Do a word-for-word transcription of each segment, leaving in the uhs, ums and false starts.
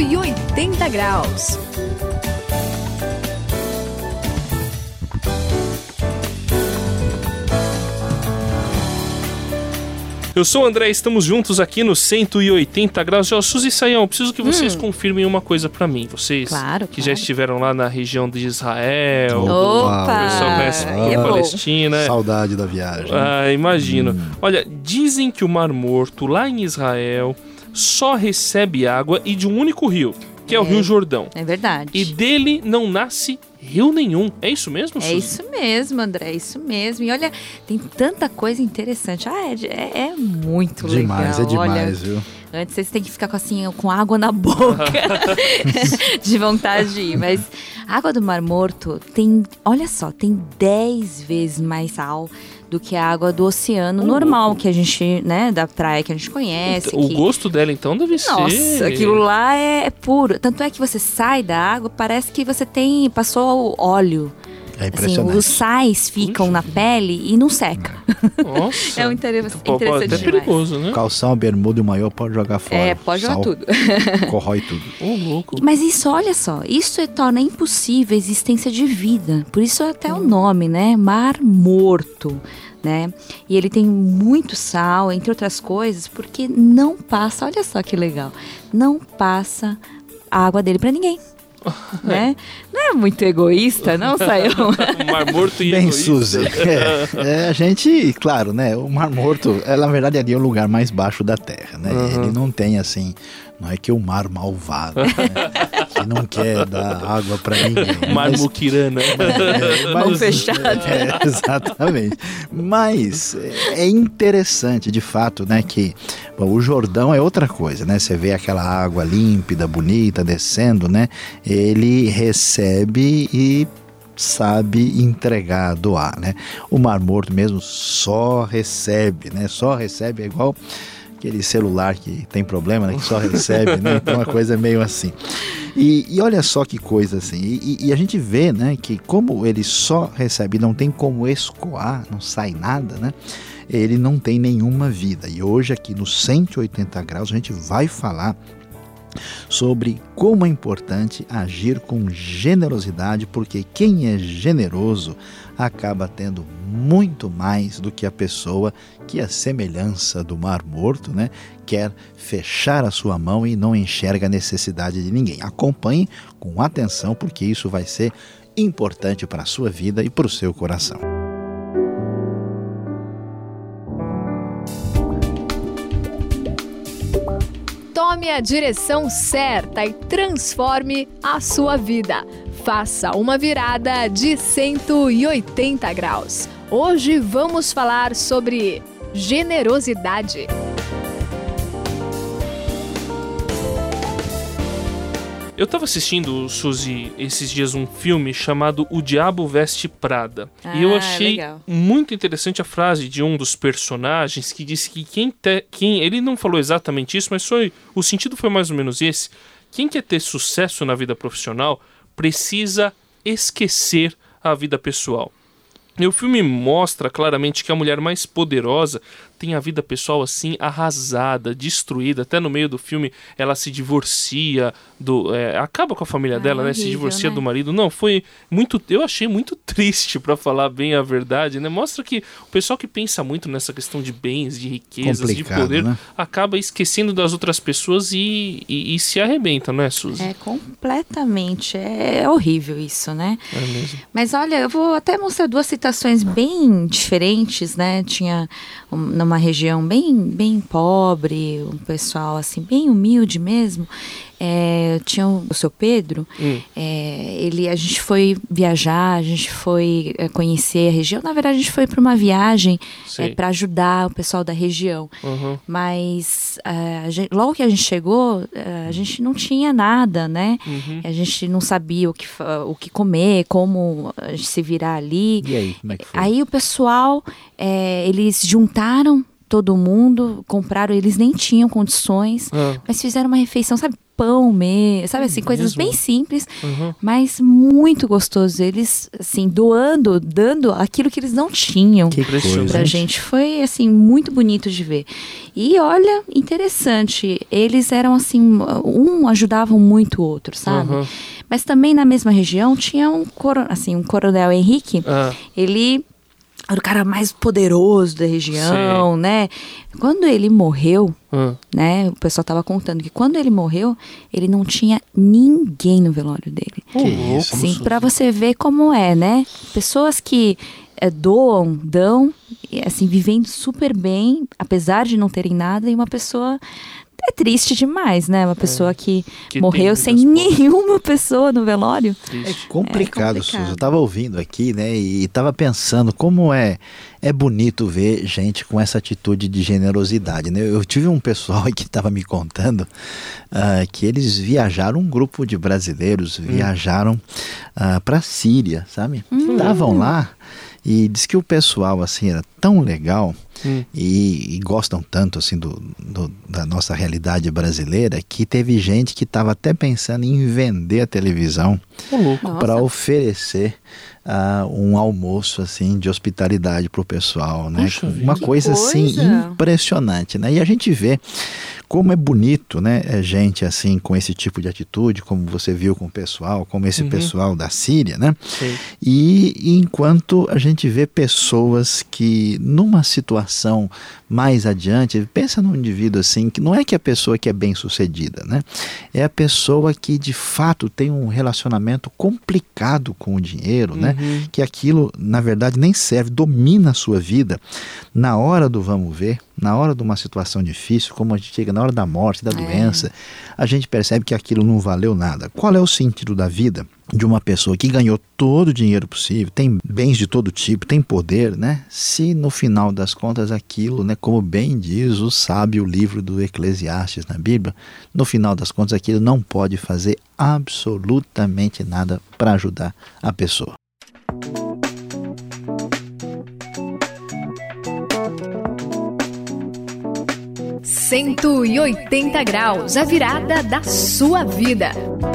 e oitenta graus. Eu sou o André, estamos juntos aqui no cento e oitenta graus. Ó, Suzy e Sayão, preciso que vocês hum. confirmem uma coisa pra mim. Vocês claro, que claro. já estiveram lá na região de Israel, Opa! o pessoal conhece a Palestina. Saudade da viagem. Ah, imagino. Hum. Olha, dizem que o Mar Morto, lá em Israel, só recebe água e de um único rio, que é, é o Rio Jordão. É verdade. E dele não nasce rio nenhum. É isso mesmo, Suzy? É isso mesmo, André, é isso mesmo. E olha, tem tanta coisa interessante. Ah, é, é, é muito demais, legal. É demais, olha, viu? Antes vocês têm que ficar com, assim, com água na boca de vontade de ir. Mas a água do Mar Morto tem, olha só, tem dez vezes mais sal do que a água do oceano oh, normal, louco. Que a gente, né, da praia que a gente conhece. O que... gosto dela, então, deve Nossa, ser... Nossa, aquilo lá é, é puro. Tanto é que você sai da água, parece que você tem, passou óleo. É impressionante. Assim, os sais ficam Puxa. na pele e não seca. Nossa. É um interessante, Pô, interessante é perigoso, né? Calção, bermuda e o maiô pode jogar fora. É, pode jogar Sal tudo. Corrói tudo. Oh, louco. Mas isso, olha só, isso torna impossível a existência de vida. Por isso até hum. o nome, né? Mar Morto. Né? E ele tem muito sal, entre outras coisas, porque não passa, olha só que legal, não passa a água dele para ninguém. Né? Não é muito egoísta, não, Sayão? O Mar Morto e Bem, egoísta. Suzy, é, é, a gente, claro, né? O Mar Morto, é, na verdade, ali é o lugar mais baixo da Terra, né? Uhum. Ele não tem assim, não é que o mar malvado, né? Que não quer dar água para ninguém. Mar mas, Muquirana. É, Mão fechada. É, exatamente. Mas é interessante, de fato, né? Que bom, o Jordão é outra coisa, né? Você vê aquela água límpida, bonita, descendo, né? Ele recebe e sabe entregar, doar, né? O Mar Morto mesmo só recebe, né? Só recebe, é igual aquele celular que tem problema, né? Que só recebe, né? Então a coisa é meio assim. E, e olha só que coisa assim, e, e a gente vê, né, que como ele só recebe, não tem como escoar, não sai nada, né? Ele não tem nenhuma vida. E hoje aqui no cento e oitenta graus a gente vai falar sobre como é importante agir com generosidade, porque quem é generoso acaba tendo muito mais do que a pessoa que, a semelhança do Mar Morto, né, quer fechar a sua mão e não enxerga a necessidade de ninguém. Acompanhe com atenção, porque isso vai ser importante para a sua vida e para o seu coração. Tome a direção certa e transforme a sua vida. Faça uma virada de cento e oitenta graus. Hoje vamos falar sobre generosidade. Eu tava assistindo, Suzy, esses dias um filme chamado O Diabo Veste Prada. Ah, e eu achei legal. muito interessante a frase de um dos personagens que disse que quem, te, quem... Ele não falou exatamente isso, mas foi, o sentido foi mais ou menos esse. Quem quer ter sucesso na vida profissional precisa esquecer a vida pessoal. E o filme mostra claramente que a mulher mais poderosa tem a vida pessoal assim arrasada, destruída. Até no meio do filme ela se divorcia, do, é, acaba com a família ah, dela, né? horrível, Se divorcia né? do marido. Não, foi muito... Eu achei muito triste, pra falar bem a verdade, né? Mostra que o pessoal que pensa muito nessa questão de bens, de riquezas, Complicado, de poder, né? acaba esquecendo das outras pessoas e, e, e se arrebenta, não é, Suzy? É completamente, é horrível isso, né? É mesmo. Mas olha, eu vou até mostrar duas citações bem diferentes, né? Tinha um, numa região bem, bem pobre, um pessoal assim, bem humilde mesmo. É, tinha o seu Pedro, hum. é, ele, a gente foi viajar, a gente foi é, conhecer a região. Na verdade, a gente foi para uma viagem é, para ajudar o pessoal da região. Uhum. Mas a gente, logo que a gente chegou, a gente não tinha nada, né? Uhum. A gente não sabia o que, o que comer, como se virar ali. E aí, como é que foi? Aí o pessoal, é, eles juntaram todo mundo, compraram, eles nem tinham condições, Ah. mas fizeram uma refeição, sabe, pão mesmo, sabe assim, Hum, coisas mesmo? bem simples, Uhum. mas muito gostoso. Eles, assim, doando, dando aquilo que eles não tinham. Que Impressionante. coisa. Pra gente foi assim muito bonito de ver. E olha, interessante, eles eram assim, um ajudavam muito o outro, sabe? Uhum. Mas também na mesma região tinha um coro, assim, um coronel Henrique, Ah, ele era o cara mais poderoso da região, né? Quando ele morreu, ah. né, o pessoal tava contando que quando ele morreu, ele não tinha ninguém no velório dele. Ô, Que louco, isso, Assim, Suzy. para você ver como é, né? Pessoas que é, doam, dão, e, assim, vivendo super bem, apesar de não terem nada, e uma pessoa é triste demais, né? Uma pessoa que, Que morreu tem sem muitas posses. nenhuma pessoa no velório. É Triste. complicado, É complicado. Suzy. Eu tava ouvindo aqui, né, e tava pensando como é é bonito ver gente com essa atitude de generosidade, né? Eu tive um pessoal que estava me contando ah, que eles viajaram, um grupo de brasileiros viajaram para a Síria, sabe? Estavam lá e diz que o pessoal assim era tão legal. Hum. E, e gostam tanto assim do, do- da nossa realidade brasileira que teve gente que estava até pensando em vender a televisão Ô, louco. Nossa. para oferecer ah, um almoço assim de hospitalidade para o pessoal, né? Puxa vida. Uma Que coisa, assim coisa. impressionante, né? E a gente vê como é bonito, né? É gente assim com esse tipo de atitude, como você viu com o pessoal, como esse Uhum. pessoal da Síria, né? Sei. E, e enquanto a gente vê pessoas que numa situação mais adiante, pensa num indivíduo assim, que não é que a pessoa que é bem sucedida, né? É a pessoa que de fato tem um relacionamento complicado com o dinheiro, né? Uhum. Que aquilo na verdade nem serve, domina a sua vida. Na hora do vamos ver, na hora de uma situação difícil, como a gente chega na hora da morte, da doença, a gente percebe que aquilo não valeu nada. Qual é o sentido da vida de uma pessoa que ganhou todo o dinheiro possível, tem bens de todo tipo, tem poder, né? Se no final das contas aquilo, né, como bem diz o sábio livro do Eclesiastes na Bíblia, no final das contas aquilo não pode fazer absolutamente nada para ajudar a pessoa. cento e oitenta graus, a virada da sua vida.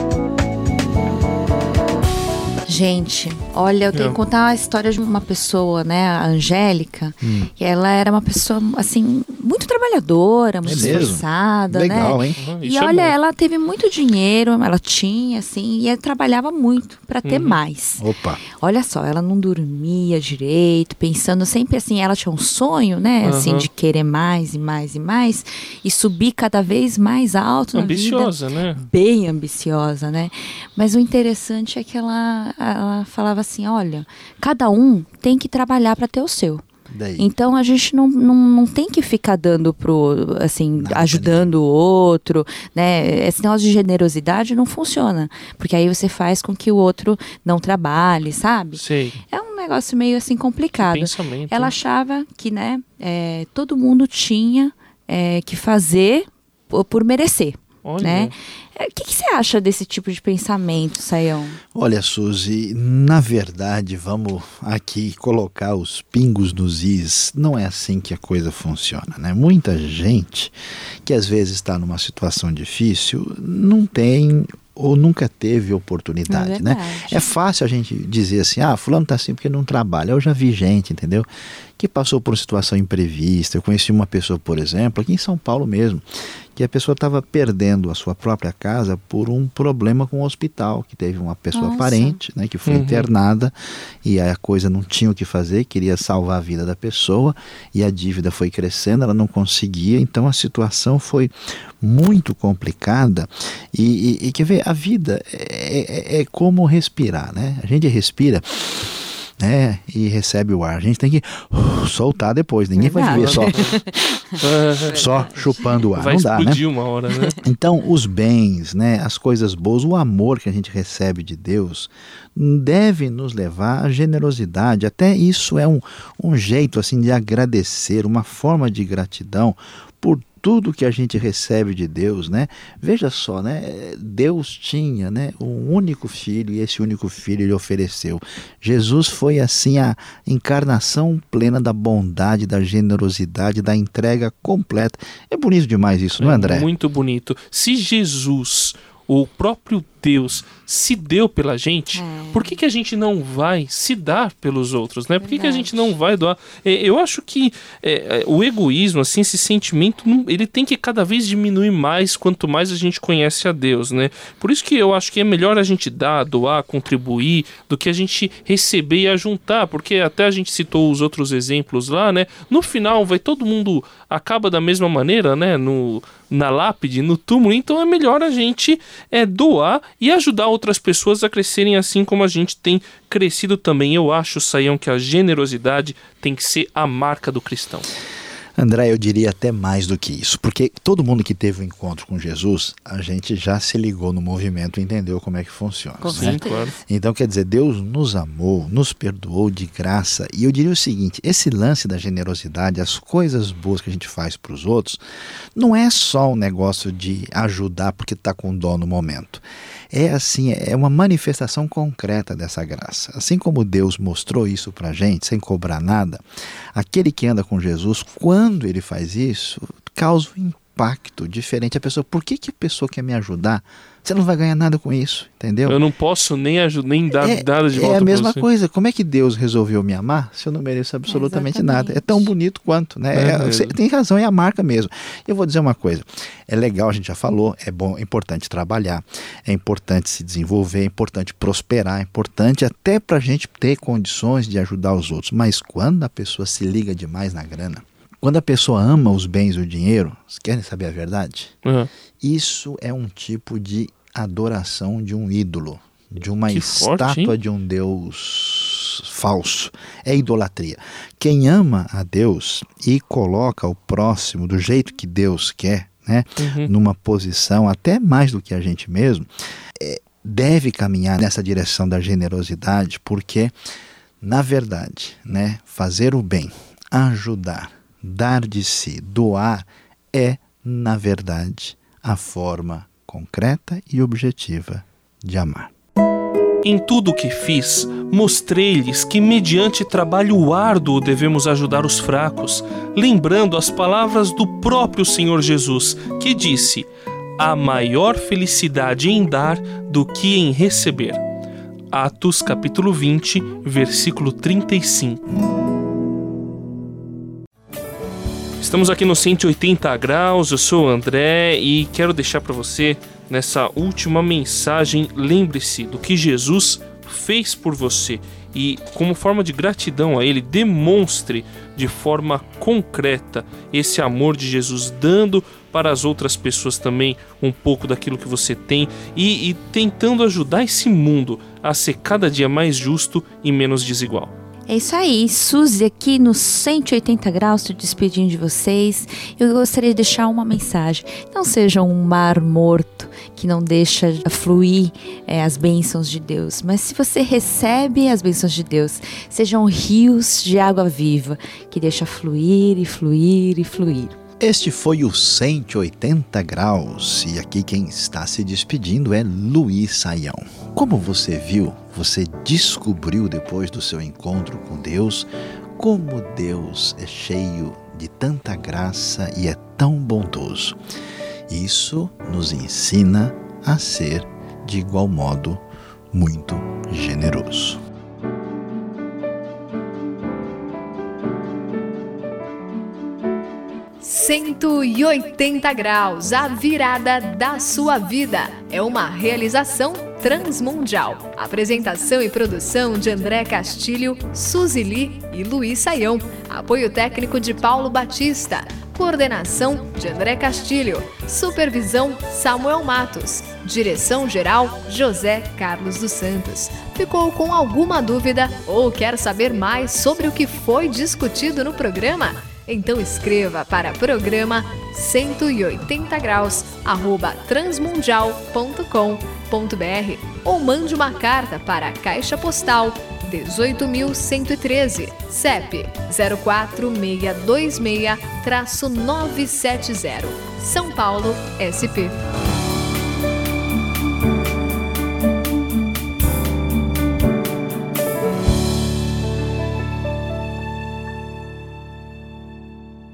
Gente, olha, eu tenho Não. que contar a história de uma pessoa, né, a Angélica, que ela era uma pessoa, assim, muito trabalhadora, muito mesmo? esforçada, Legal, né? hein? Uhum, E isso é olha, bom. ela teve muito dinheiro, ela tinha, assim, e ela trabalhava muito para ter mais. Opa, Olha só, ela não dormia direito, pensando sempre assim, ela tinha um sonho, né, assim, Aham. de querer mais e mais e mais, e subir cada vez mais alto na vida. Ambiciosa, né? Bem ambiciosa, né? Mas o interessante é que ela, ela falava assim, olha, cada um tem que trabalhar para ter o seu. daí. Então a gente não, não, não tem que ficar dando pro, assim, Nada, ajudando o outro, né? Esse negócio de generosidade não funciona, porque aí você faz com que o outro não trabalhe, sabe? Sei. É um negócio meio assim complicado. Pensamento. Ela achava que, né, é, todo mundo tinha é, que fazer por, por merecer, Olha. né? É, o que, que você acha desse tipo de pensamento, Sayão? Olha, Suzy, na verdade, vamos aqui colocar os pingos nos is. Não é assim que a coisa funciona, né? Muita gente que às vezes está numa situação difícil não tem ou nunca teve oportunidade, É né? verdade. É fácil a gente dizer assim, ah, fulano tá assim porque não trabalha. Eu já vi gente, entendeu? Que passou por uma situação imprevista. Eu conheci uma pessoa, por exemplo, aqui em São Paulo mesmo, que a pessoa estava perdendo a sua própria casa por um problema com o hospital, que teve uma pessoa Nossa. parente, né, que foi Uhum. internada e aí a coisa não tinha o que fazer, queria salvar a vida da pessoa e a dívida foi crescendo, ela não conseguia, então a situação foi muito complicada e, e, e quer ver, a vida é, é, é como respirar, né? A gente respira, né, e recebe o ar. A gente tem que uh, soltar depois. Ninguém vai viver só, só chupando o ar. Vai Não dá, né? explodir uma hora, né? Então, os bens, né, as coisas boas, o amor que a gente recebe de Deus deve nos levar à generosidade. Até isso é um, um jeito assim de agradecer, uma forma de gratidão por tudo que a gente recebe de Deus, né? Veja só, né? Deus tinha, né, um único filho e esse único filho ele ofereceu. Jesus foi assim a encarnação plena da bondade, da generosidade, da entrega completa. É bonito demais isso, não é, André? É muito bonito. Se Jesus, o próprio Deus, se deu pela gente, é. por que, que a gente não vai se dar pelos outros, né? Por que, que a gente não vai doar? É, eu acho que é, o egoísmo, assim, esse sentimento, ele tem que cada vez diminuir mais quanto mais a gente conhece a Deus, né? Por isso que eu acho que é melhor a gente dar, doar, contribuir, do que a gente receber e ajuntar, porque até a gente citou os outros exemplos lá, né? No final, vai todo mundo acaba da mesma maneira, né? No, na lápide, no túmulo, então é melhor a gente é, doar e ajudar outras pessoas a crescerem assim como a gente tem crescido também. Eu acho, Saião, que a generosidade tem que ser a marca do cristão. André, eu diria até mais do que isso, porque todo mundo que teve um encontro com Jesus, a gente já se ligou no movimento e entendeu como é que funciona. Com né? certeza. Claro. Então, quer dizer, Deus nos amou, nos perdoou de graça, e eu diria o seguinte, esse lance da generosidade, as coisas boas que a gente faz para os outros, não é só um negócio de ajudar porque está com dó no momento. É assim, é uma manifestação concreta dessa graça. Assim como Deus mostrou isso para a gente, sem cobrar nada, aquele que anda com Jesus, quando ele faz isso, causa um impacto diferente. A pessoa, por que, que a pessoa quer me ajudar? Você não vai ganhar nada com isso, entendeu? Eu não posso nem ajudar, nem dar é, nada de volta. É a mesma você. coisa. Como é que Deus resolveu me amar se eu não mereço absolutamente é nada? É tão bonito quanto, né? É, você tem razão, é a marca mesmo. Eu vou dizer uma coisa. É legal, a gente já falou, é bom, é importante trabalhar, é importante se desenvolver, é importante prosperar, é importante até para a gente ter condições de ajudar os outros. Mas quando a pessoa se liga demais na grana, quando a pessoa ama os bens e o dinheiro, vocês querem saber a verdade? Uhum. Isso é um tipo de adoração de um ídolo, de uma que estátua forte, de um Deus falso. É idolatria. Quem ama a Deus e coloca o próximo do jeito que Deus quer, né, uhum. numa posição até mais do que a gente mesmo, é, deve caminhar nessa direção da generosidade, porque, na verdade, né, fazer o bem, ajudar, dar de si, doar, é, na verdade, a forma concreta e objetiva de amar. Em tudo o que fiz, mostrei-lhes que mediante trabalho árduo devemos ajudar os fracos, lembrando as palavras do próprio Senhor Jesus, que disse: há maior felicidade em dar do que em receber. Atos capítulo vinte, versículo trinta e cinco. Estamos aqui no cento e oitenta graus, eu sou o André e quero deixar para você, nessa última mensagem, lembre-se do que Jesus fez por você e, como forma de gratidão a Ele, demonstre de forma concreta esse amor de Jesus, dando para as outras pessoas também um pouco daquilo que você tem e, e tentando ajudar esse mundo a ser cada dia mais justo e menos desigual. É isso aí, Suzy aqui no cento e oitenta graus, estou despedindo de vocês. Eu gostaria de deixar uma mensagem. Não seja um mar morto que não deixa fluir é, as bênçãos de Deus. Mas se você recebe as bênçãos de Deus, sejam rios de água viva que deixa fluir e fluir e fluir. Este foi o cento e oitenta graus e aqui quem está se despedindo é Luiz Saião. Como você viu, você descobriu depois do seu encontro com Deus, como Deus é cheio de tanta graça e é tão bondoso. Isso nos ensina a ser, de igual modo, muito generoso. cento e oitenta graus, a virada da sua vida. É uma realização transmundial. Apresentação e produção de André Castilho, Suzy Lee e Luiz Saião. Apoio técnico de Paulo Batista. Coordenação de André Castilho. Supervisão Samuel Matos. Direção-geral José Carlos dos Santos. Ficou com alguma dúvida ou quer saber mais sobre o que foi discutido no programa? Então escreva para programa cento e oitenta graus arroba transmundial ponto com ponto br ou mande uma carta para a Caixa Postal dezoito mil cento e treze, C E P zero quatro seis dois seis nove sete zero, São Paulo, S P.